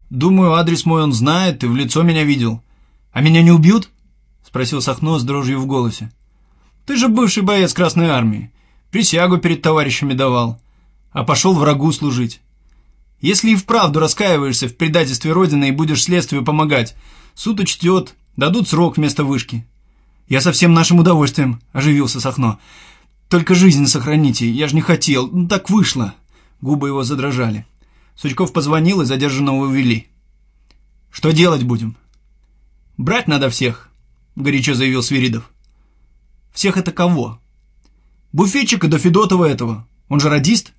Думаю, адрес мой он знает и в лицо меня видел. А меня не убьют? Спросил Сахно с дрожью в голосе. Ты же бывший боец Красной Армии. Присягу перед товарищами давал. А пошел врагу служить. Если и вправду раскаиваешься в предательстве Родины и будешь следствию помогать, суд учтет, дадут срок вместо вышки. Я со всем нашим удовольствием, оживился Сахно. Только жизнь сохраните, я же не хотел, так вышло. Губы его задрожали. Сучков позвонил и задержанного увели. Что делать будем? Брать надо всех, горячо заявил Свиридов. Всех это кого? Буфетчика до Федотова этого, он же радист.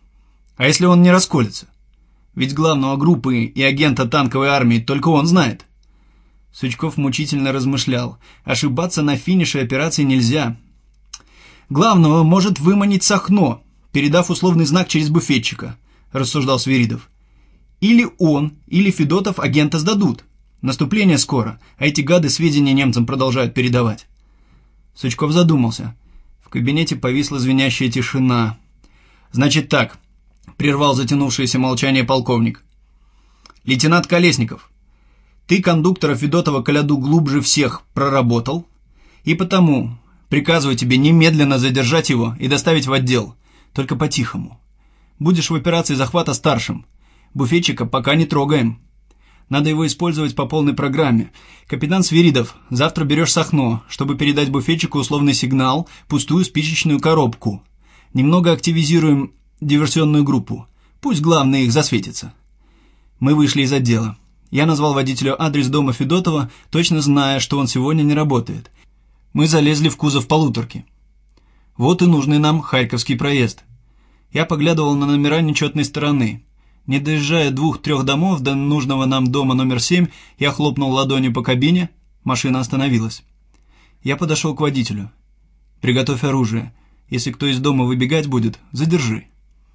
А если он не расколется? Ведь главного группы и агента танковой армии только он знает. Сучков мучительно размышлял. Ошибаться на финише операции нельзя. Главного может выманить Сахно, передав условный знак через буфетчика, рассуждал Свиридов. Или он, или Федотов агента сдадут. Наступление скоро, а эти гады сведения немцам продолжают передавать. Сучков задумался. В кабинете повисла звенящая тишина. «Значит так», — прервал затянувшееся молчание полковник. «Лейтенант Колесников, ты кондуктора Федотова Коляду глубже всех проработал, и потому приказываю тебе немедленно задержать его и доставить в отдел, только по-тихому. Будешь в операции захвата старшим. Буфетчика пока не трогаем. Надо его использовать по полной программе. Капитан Свиридов, завтра берешь Сахно, чтобы передать буфетчику условный сигнал, пустую спичечную коробку. Немного активизируем диверсионную группу. Пусть главный их засветится». Мы вышли из отдела. Я назвал водителю адрес дома Федотова, точно зная, что он сегодня не работает. Мы залезли в кузов полуторки. Вот и нужный нам Харьковский проезд. Я поглядывал на номера нечетной стороны. Не доезжая 2-3 домов до нужного нам дома номер 7, я хлопнул ладонью по кабине, машина остановилась. Я подошел к водителю. «Приготовь оружие. Если кто из дома выбегать будет, задержи».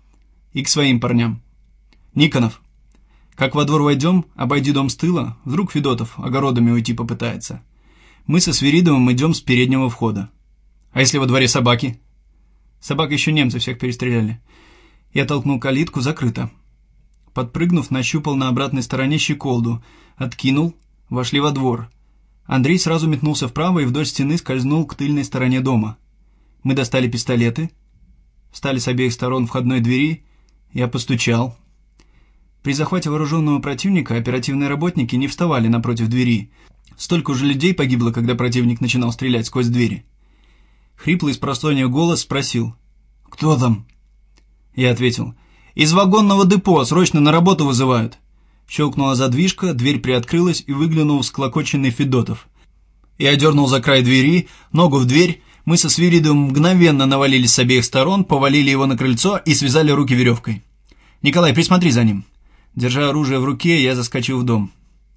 И к своим парням. «Никонов, как во двор войдем, обойди дом с тыла, вдруг Федотов огородами уйти попытается. Мы со Свиридовым идем с переднего входа. А если во дворе собаки?» «Собак еще немцы всех перестреляли». Я толкнул калитку, закрыто. Подпрыгнув, нащупал на обратной стороне щеколду, откинул, вошли во двор. Андрей сразу метнулся вправо и вдоль стены скользнул к тыльной стороне дома. Мы достали пистолеты, встали с обеих сторон входной двери, я постучал. При захвате вооруженного противника оперативные работники не вставали напротив двери. Столько уже людей погибло, когда противник начинал стрелять сквозь двери. Хриплый с просонья голос спросил: «Кто там?» Я ответил: «Из вагонного депо, срочно на работу вызывают». Щелкнула задвижка, дверь приоткрылась и выглянул всклокоченный Федотов. Я дернул за край двери, ногу в дверь, мы со Свиридовым мгновенно навалились с обеих сторон, повалили его на крыльцо и связали руки веревкой. «Николай, присмотри за ним». Держа оружие в руке, я заскочил в дом.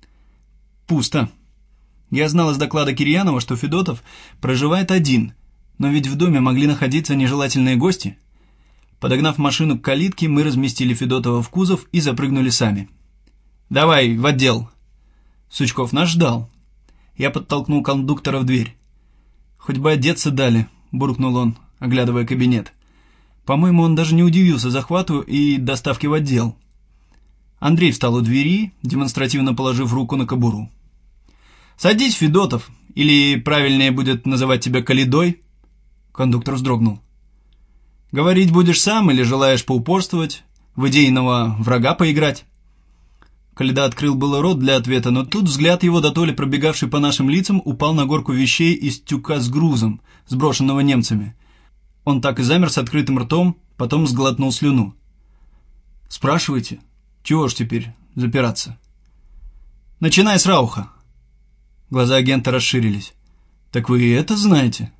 Пусто. Я знал из доклада Кирьянова, что Федотов проживает один, но ведь в доме могли находиться нежелательные гости. Подогнав машину к калитке, мы разместили Федотова в кузов и запрыгнули сами. «Давай, в отдел». Сучков нас ждал. Я подтолкнул кондуктора в дверь. «Хоть бы одеться дали», — буркнул он, оглядывая кабинет. По-моему, он даже не удивился захвату и доставке в отдел. Андрей встал у двери, демонстративно положив руку на кобуру. «Садись, Федотов, или правильнее будет называть тебя Колядой?» Кондуктор вздрогнул. «Говорить будешь сам или желаешь поупорствовать, в идейного врага поиграть?» Коляда открыл было рот для ответа, но тут взгляд его, дотоле пробегавший по нашим лицам, упал на горку вещей из тюка с грузом, сброшенного немцами. Он так и замер с открытым ртом, потом сглотнул слюну. «Спрашивайте, чего ж теперь запираться?» «Начинай с Рауха». Глаза агента расширились. «Так вы и это знаете?»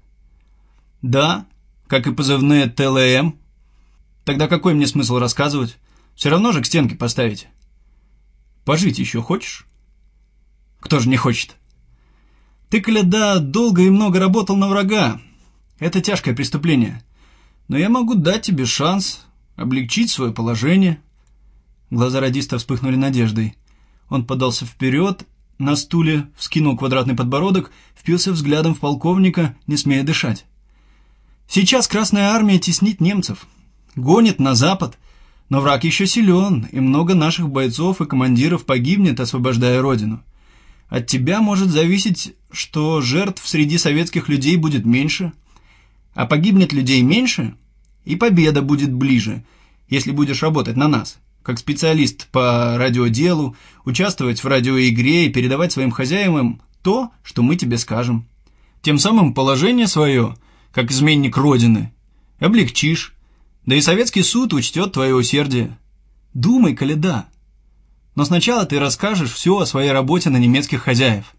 «Да, как и позывные ТЛМ. Тогда какой мне смысл рассказывать? Все равно же к стенке поставите». «Пожить еще хочешь?» «Кто же не хочет?» «Ты, Коляда, долго и много работал на врага. Это тяжкое преступление. Но я могу дать тебе шанс облегчить свое положение». Глаза радиста вспыхнули надеждой. Он подался вперед, на стуле вскинул квадратный подбородок, впился взглядом в полковника, не смея дышать. «Сейчас Красная Армия теснит немцев, гонит на запад, Но враг еще силен, и много наших бойцов и командиров погибнет, освобождая Родину. От тебя может зависеть, что жертв среди советских людей будет меньше, а погибнет людей меньше, и победа будет ближе, если будешь работать на нас, как специалист по радиоделу, участвовать в радиоигре и передавать своим хозяевам то, что мы тебе скажем. Тем самым положение свое, как изменник Родины, облегчишь, да и советский суд учтет твое усердие. Думай, Коляда. Но сначала ты расскажешь все о своей работе на немецких хозяев.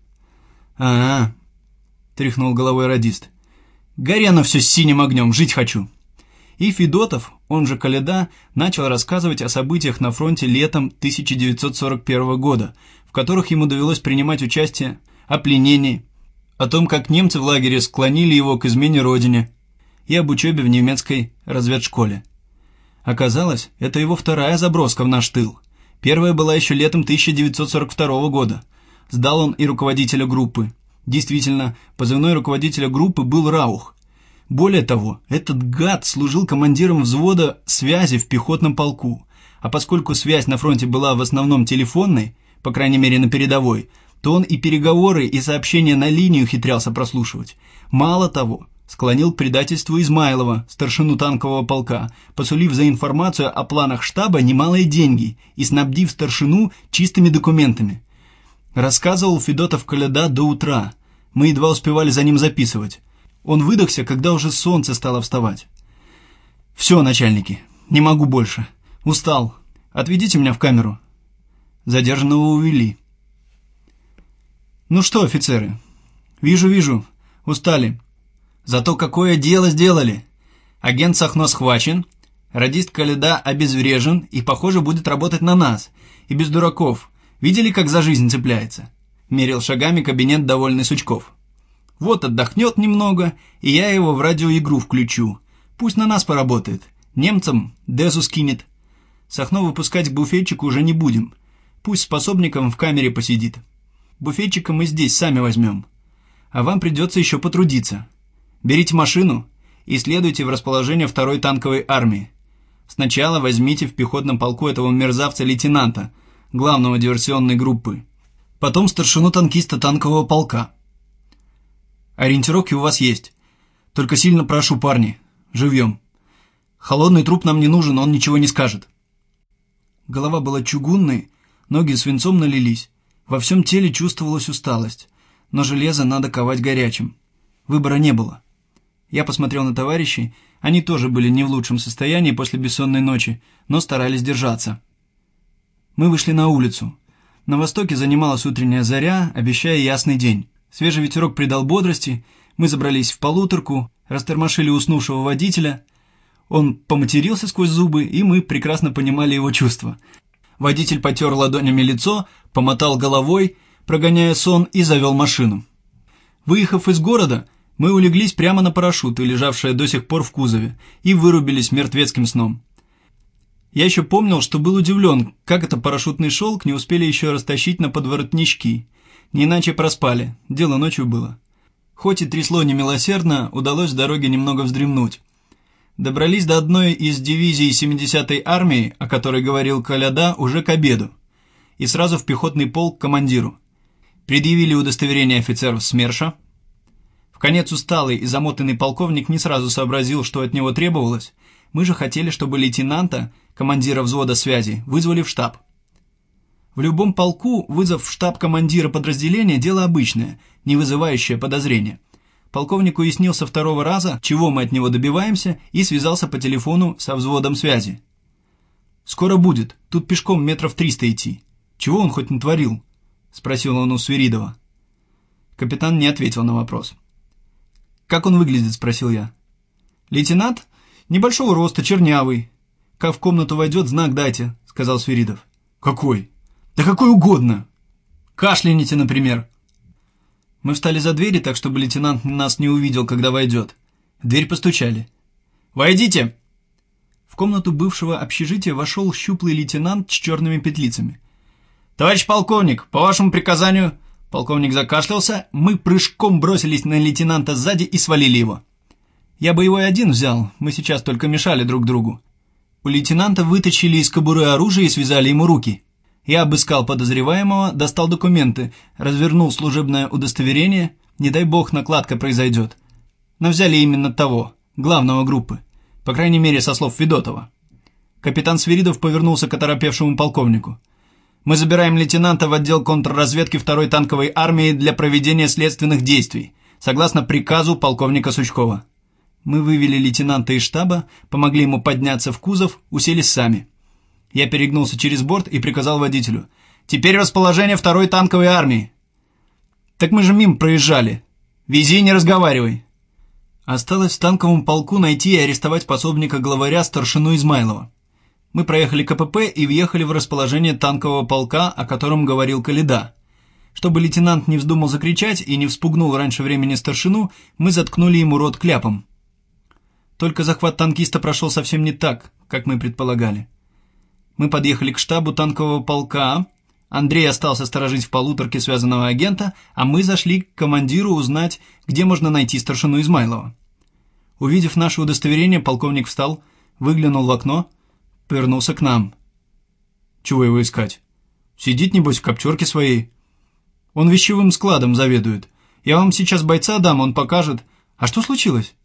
Тряхнул головой радист. Гори оно все с синим огнем, жить хочу. И Федотов, он же Коляда, начал рассказывать о событиях на фронте летом 1941 года, в которых ему довелось принимать участие, о пленении, о том, как немцы в лагере склонили его к измене Родине, и об учебе в немецкой разведшколе. Оказалось, это его вторая заброска в наш тыл. Первая была еще летом 1942 года. Сдал он и руководителя группы. Действительно, позывной руководителя группы был Раух. Более того, этот гад служил командиром взвода связи в пехотном полку. А поскольку связь на фронте была в основном телефонной, по крайней мере на передовой, то он и переговоры, и сообщения на линию ухитрялся прослушивать. Мало того, склонил к предательству Измайлова, старшину танкового полка, посулив за информацию о планах штаба немалые деньги и снабдив старшину чистыми документами. Рассказывал Федотов Коляда до утра. Мы едва успевали за ним записывать. Он выдохся, когда уже солнце стало вставать. «Все, начальники, не могу больше. Устал. Отведите меня в камеру». Задержанного увели. «Ну что, офицеры? Вижу. Устали. Зато какое дело сделали! Агент Сахно схвачен, радист Коляда обезврежен и, похоже, будет работать на нас. И без дураков. Видели, как за жизнь цепляется?» Мерил шагами кабинет довольный Сучков. «Вот отдохнет немного, и я его в радиоигру включу. Пусть на нас поработает. Немцам Дезу скинет. Сахно выпускать к буфетчику уже не будем. Пусть с пособником в камере посидит. Буфетчика мы здесь сами возьмем. А вам придется еще потрудиться. Берите машину и следуйте в расположение 2-й танковой армии. Сначала возьмите в пехотном полку этого мерзавца-лейтенанта, главного диверсионной группы. Потом старшину танкиста танкового полка. Ориентировки у вас есть. Только сильно прошу, парни, живьем. Холодный труп нам не нужен, он ничего не скажет». Голова была чугунной, ноги свинцом налились. Во всем теле чувствовалась усталость. Но железо надо ковать горячим. Выбора не было. Я посмотрел на товарищей, они тоже были не в лучшем состоянии после бессонной ночи, но старались держаться. Мы вышли на улицу. На востоке занималась утренняя заря, обещая ясный день. Свежий ветерок придал бодрости, мы забрались в полуторку, растормошили уснувшего водителя. Он поматерился сквозь зубы, и мы прекрасно понимали его чувства. Водитель потер ладонями лицо, помотал головой, прогоняя сон, и завел машину. Выехав из города, мы улеглись прямо на парашюты, лежавшие до сих пор в кузове, и вырубились мертвецким сном. Я еще помнил, что был удивлен, как это парашютный шелк не успели еще растащить на подворотнички. Не иначе проспали, дело ночью было. Хоть и трясло немилосердно, удалось с дороги немного вздремнуть. Добрались до одной из дивизий 70-й армии, о которой говорил Коляда, уже к обеду, и сразу в пехотный полк к командиру. Предъявили удостоверение офицеров СМЕРШа. Вконец усталый и замотанный полковник не сразу сообразил, что от него требовалось. Мы же хотели, чтобы лейтенанта, командира взвода связи, вызвали в штаб. В любом полку вызов в штаб командира подразделения – дело обычное, не вызывающее подозрения. Полковник уяснил со второго раза, чего мы от него добиваемся, и связался по телефону со взводом связи. «Скоро будет, тут пешком метров 300 идти. Чего он хоть натворил?» – спросил он у Свиридова. Капитан не ответил на вопрос. «Как он выглядит?» – спросил я. «Лейтенант? Небольшого роста, чернявый. Как в комнату войдет, знак дайте», – сказал Свиридов. «Какой?» «Да какой угодно. Кашляните, например». Мы встали за двери, так чтобы лейтенант нас не увидел, когда войдет. В дверь постучали. «Войдите!» В комнату бывшего общежития вошел щуплый лейтенант с черными петлицами. «Товарищ полковник, по вашему приказанию...» Полковник закашлялся, мы прыжком бросились на лейтенанта сзади и свалили его. Я бы его и один взял, мы сейчас только мешали друг другу. У лейтенанта вытащили из кобуры оружие и связали ему руки. Я обыскал подозреваемого, достал документы, развернул служебное удостоверение, не дай бог накладка произойдет. Но взяли именно того, главного группы, по крайней мере со слов Федотова. Капитан Свиридов повернулся к оторопевшему полковнику. «Мы забираем лейтенанта в отдел контрразведки 2-й танковой армии для проведения следственных действий, согласно приказу полковника Сучкова». Мы вывели лейтенанта из штаба, помогли ему подняться в кузов, уселись сами. Я перегнулся через борт и приказал водителю: «Теперь расположение 2-й танковой армии». «Так мы же мимо проезжали. Вези, не разговаривай». Осталось в танковом полку найти и арестовать пособника главаря старшину Измайлова. Мы проехали КПП и въехали в расположение танкового полка, о котором говорил Коляда. Чтобы лейтенант не вздумал закричать и не вспугнул раньше времени старшину, мы заткнули ему рот кляпом. Только захват танкиста прошел совсем не так, как мы предполагали. Мы подъехали к штабу танкового полка, Андрей остался сторожить в полуторке связанного агента, а мы зашли к командиру узнать, где можно найти старшину Измайлова. Увидев наше удостоверение, полковник встал, выглянул в окно, повернулся к нам. «Чего его искать? Сидит, небось, в коптерке своей. Он вещевым складом заведует. Я вам сейчас бойца дам, он покажет. А что случилось?»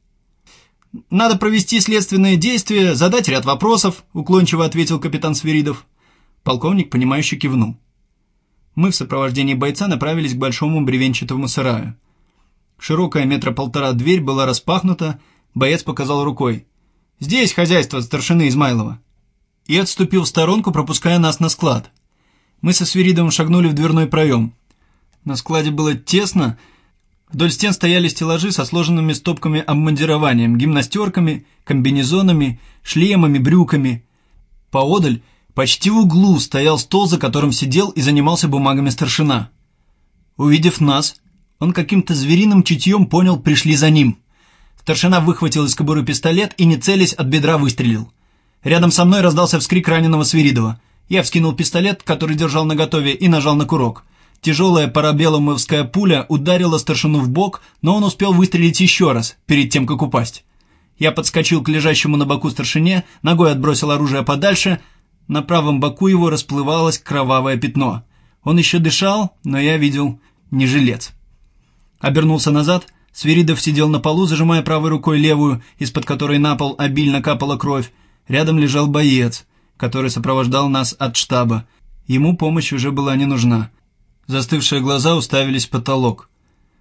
«Надо провести следственные действия, задать ряд вопросов», — уклончиво ответил капитан Свиридов. Полковник, понимающе кивнул. Мы в сопровождении бойца направились к большому бревенчатому сараю. Широкая 1,5 метра дверь была распахнута, боец показал рукой. «Здесь хозяйство старшины Измайлова». И отступил в сторонку, пропуская нас на склад. Мы со Свиридовым шагнули в дверной проем. На складе было тесно. Вдоль стен стояли стеллажи со сложенными стопками обмундированием, гимнастерками, комбинезонами, шлемами, брюками. Поодаль, почти в углу, стоял стол, за которым сидел и занимался бумагами старшина. Увидев нас, он каким-то звериным чутьем понял, пришли за ним. Старшина выхватил из кобуры пистолет и, не целясь, от бедра выстрелил. Рядом со мной раздался вскрик раненого Свиридова. Я вскинул пистолет, который держал наготове, и нажал на курок. Тяжелая парабеллумовская пуля ударила старшину в бок, но он успел выстрелить еще раз, перед тем, как упасть. Я подскочил к лежащему на боку старшине, ногой отбросил оружие подальше. На правом боку его расплывалось кровавое пятно. Он еще дышал, но я видел не жилец. Обернулся назад. Свиридов сидел на полу, зажимая правой рукой левую, из-под которой на пол обильно капала кровь. Рядом лежал боец, который сопровождал нас от штаба. Ему помощь уже была не нужна. Застывшие глаза уставились в потолок.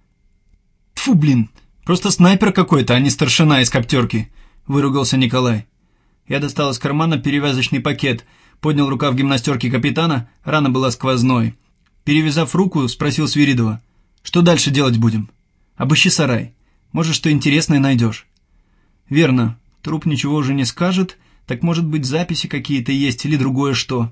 «Тьфу, блин, просто снайпер какой-то, а не старшина из коптерки», — выругался Николай. Я достал из кармана перевязочный пакет, поднял рукав гимнастерки капитана, рана была сквозной. Перевязав руку, спросил Свиридова: «Что дальше делать будем? Обыщи сарай. Может, что интересное найдешь». «Верно, труп ничего уже не скажет, так, может быть, записи какие-то есть или другое что».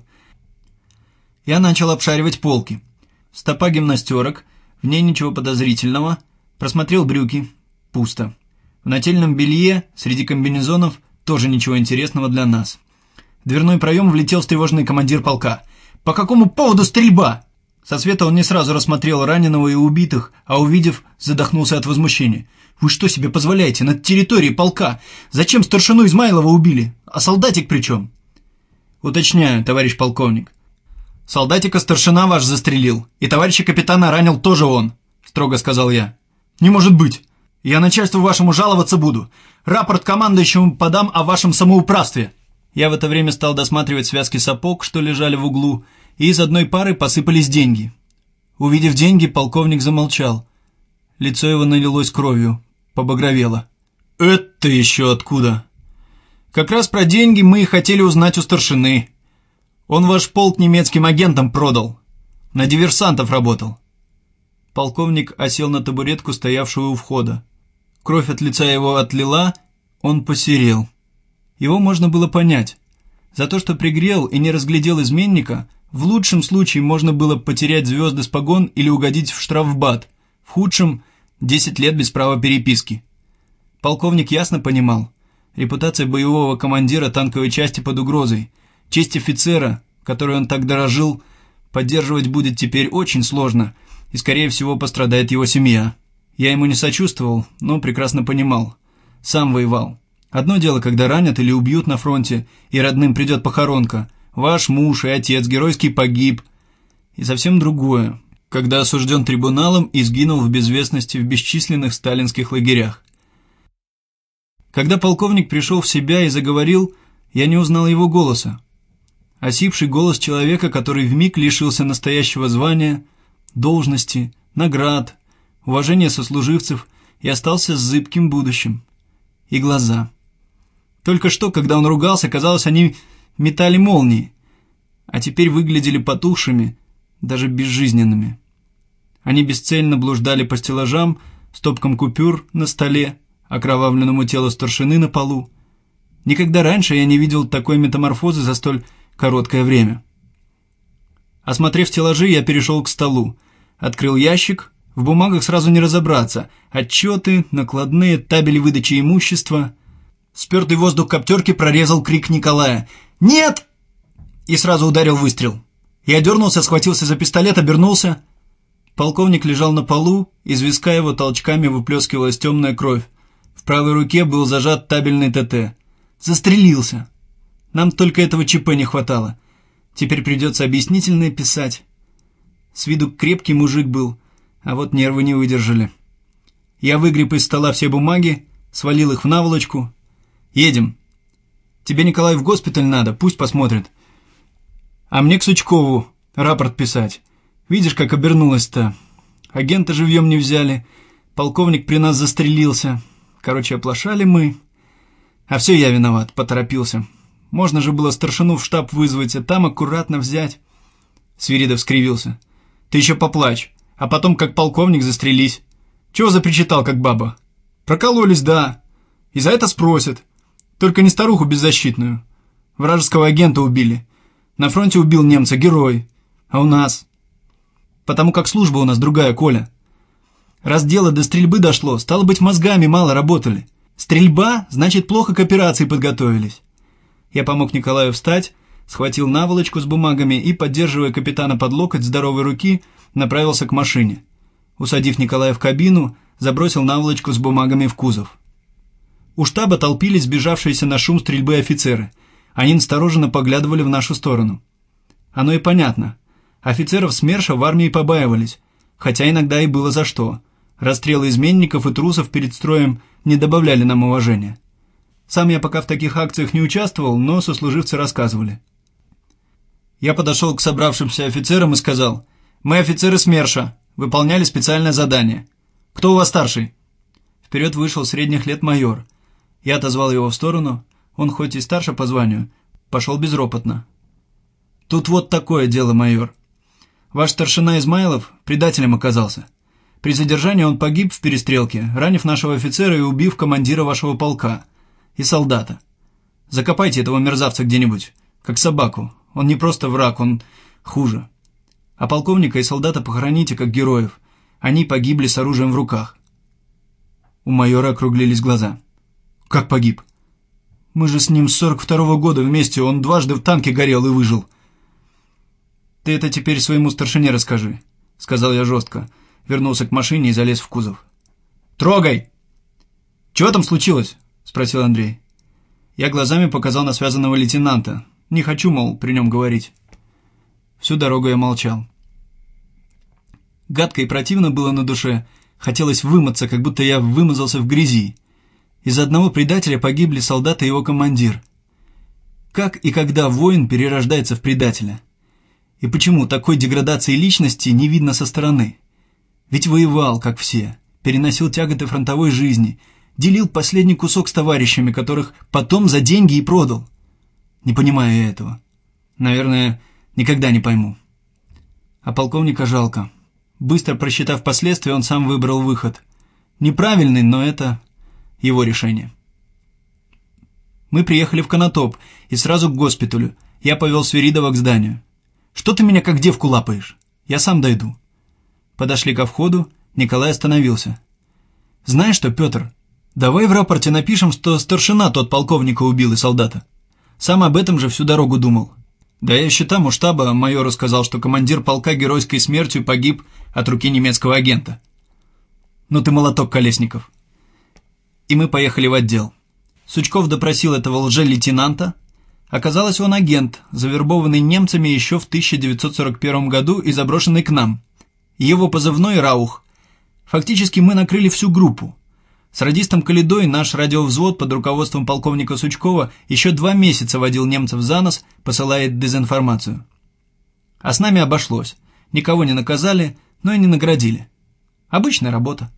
Я начал обшаривать полки. Стопа гимнастерок, в ней ничего подозрительного. Просмотрел брюки. Пусто. В нательном белье, среди комбинезонов, тоже ничего интересного для нас. В дверной проем влетел встревоженный командир полка. «По какому поводу стрельба?» Со света он не сразу рассмотрел раненого и убитых, а увидев, задохнулся от возмущения. «Вы что себе позволяете на территории полка? Зачем старшину Измайлова убили? А солдатик при чем?» «Уточняю, товарищ полковник. Солдатика старшина ваш застрелил, и товарища капитана ранил тоже он», — строго сказал я. «Не может быть! Я начальству вашему жаловаться буду. Рапорт командующему подам о вашем самоуправстве». Я в это время стал досматривать связки сапог, что лежали в углу, и из одной пары посыпались деньги. Увидев деньги, полковник замолчал. Лицо его налилось кровью, побагровело. «Это еще откуда?» «Как раз про деньги мы и хотели узнать у старшины. Он ваш полк немецким агентам продал. На диверсантов работал». Полковник осел на табуретку, стоявшую у входа. Кровь от лица его отлила, он посерел. Его можно было понять. За то, что пригрел и не разглядел изменника, в лучшем случае можно было потерять звезды с погон или угодить в штрафбат, в худшем – 10 лет без права переписки. Полковник ясно понимал, репутация боевого командира танковой части под угрозой, честь офицера, которой он так дорожил, поддерживать будет теперь очень сложно, и, скорее всего, пострадает его семья. Я ему не сочувствовал, но прекрасно понимал. Сам воевал. Одно дело, когда ранят или убьют на фронте, и родным придет похоронка. Ваш муж и отец геройски погиб. И совсем другое, когда осужден трибуналом и сгинул в безвестности в бесчисленных сталинских лагерях. Когда полковник пришел в себя и заговорил, я не узнал его голоса. Осипший голос человека, который вмиг лишился настоящего звания, должности, наград, уважения сослуживцев и остался с зыбким будущим. И глаза. Только что, когда он ругался, казалось, они метали молнии, а теперь выглядели потухшими, даже безжизненными. Они бесцельно блуждали по стеллажам, стопкам купюр на столе, окровавленному телу старшины на полу. Никогда раньше я не видел такой метаморфозы за столь короткое время. Осмотрев стеллажи, я перешел к столу. Открыл ящик. В бумагах сразу не разобраться. Отчеты, накладные, табели выдачи имущества. Спертый воздух коптерки прорезал крик Николая. «Нет!» И сразу ударил выстрел. Я дернулся, схватился за пистолет, обернулся. Полковник лежал на полу, из виска его толчками выплескивалась темная кровь. В правой руке был зажат табельный ТТ. Застрелился. Нам только этого ЧП не хватало. Теперь придется объяснительное писать. С виду крепкий мужик был, а вот нервы не выдержали. Я выгреб из стола все бумаги, свалил их в наволочку. «Едем. Тебе, Николай, в госпиталь надо, пусть посмотрит. А мне к Сучкову рапорт писать. Видишь, как обернулось-то. Агента живьем не взяли. Полковник при нас застрелился. Короче, оплошали мы. А все я виноват, поторопился. Можно же было старшину в штаб вызвать, а там аккуратно взять». Свиридов скривился. «Ты еще поплачь, а потом, как полковник, застрелись. Чего запричитал, как баба? Прокололись, да. И за это спросят. Только не старуху беззащитную. Вражеского агента убили. На фронте убил немца герой. А у нас? Потому как служба у нас другая, Коля. Раз дело до стрельбы дошло, стало быть, мозгами мало работали. Стрельба, значит, плохо к операции подготовились». Я помог Николаю встать, схватил наволочку с бумагами и, поддерживая капитана под локоть здоровой руки, направился к машине. Усадив Николая в кабину, забросил наволочку с бумагами в кузов. У штаба толпились сбежавшиеся на шум стрельбы офицеры. Они настороженно поглядывали в нашу сторону. Оно и понятно. Офицеров СМЕРШа в армии побаивались, хотя иногда и было за что. Расстрелы изменников и трусов перед строем не добавляли нам уважения. Сам я пока в таких акциях не участвовал, но сослуживцы рассказывали. Я подошел к собравшимся офицерам и сказал: «Мы офицеры СМЕРШа, выполняли специальное задание. Кто у вас старший?» Вперед вышел средних лет майор. Я отозвал его в сторону. Он хоть и старше по званию, пошел безропотно. «Тут вот такое дело, майор. Ваш старшина Измайлов предателем оказался. При задержании он погиб в перестрелке, ранив нашего офицера и убив командира вашего полка и солдата. Закопайте этого мерзавца где-нибудь, как собаку. Он не просто враг, он хуже. А полковника и солдата похороните как героев. Они погибли с оружием в руках». У майора округлились глаза. «Как погиб? Мы же с ним с 42-го года вместе, он дважды в танке горел и выжил». «Ты это теперь своему старшине расскажи», — сказал я жестко. Вернулся к машине и залез в кузов. «Трогай!» «Чего там случилось?» — спросил Андрей. Я глазами показал на связанного лейтенанта. Не хочу, мол, при нем говорить. Всю дорогу я молчал. Гадко и противно было на душе. Хотелось вымыться, как будто я вымазался в грязи. Из-за одного предателя погибли солдат и его командир. Как и когда воин перерождается в предателя? И почему такой деградации личности не видно со стороны? Ведь воевал, как все, переносил тяготы фронтовой жизни, делил последний кусок с товарищами, которых потом за деньги и продал. Не понимаю я этого. Наверное, никогда не пойму. А полковника жалко. Быстро просчитав последствия, он сам выбрал выход. Неправильный, но это его решение. Мы приехали в Конотоп и сразу к госпиталю. Я повел Свиридова к зданию. «Что ты меня как девку лапаешь? Я сам дойду». Подошли ко входу, Николай остановился. «Знаешь что, Петр, давай в рапорте напишем, что старшина тот полковника убил и солдата. Сам об этом же всю дорогу думал. Да я еще там у штаба майору сказал, что командир полка геройской смертью погиб от руки немецкого агента. Ну ты молоток, Колесников». И мы поехали в отдел. Сучков допросил этого лже-лейтенанта. Оказалось, он агент, завербованный немцами еще в 1941 году и заброшенный к нам. Его позывной «Раух». Фактически мы накрыли всю группу. С радистом Каледой наш радиовзвод под руководством полковника Сучкова еще 2 месяца водил немцев за нос, посылая дезинформацию. А с нами обошлось. Никого не наказали, но и не наградили. Обычная работа.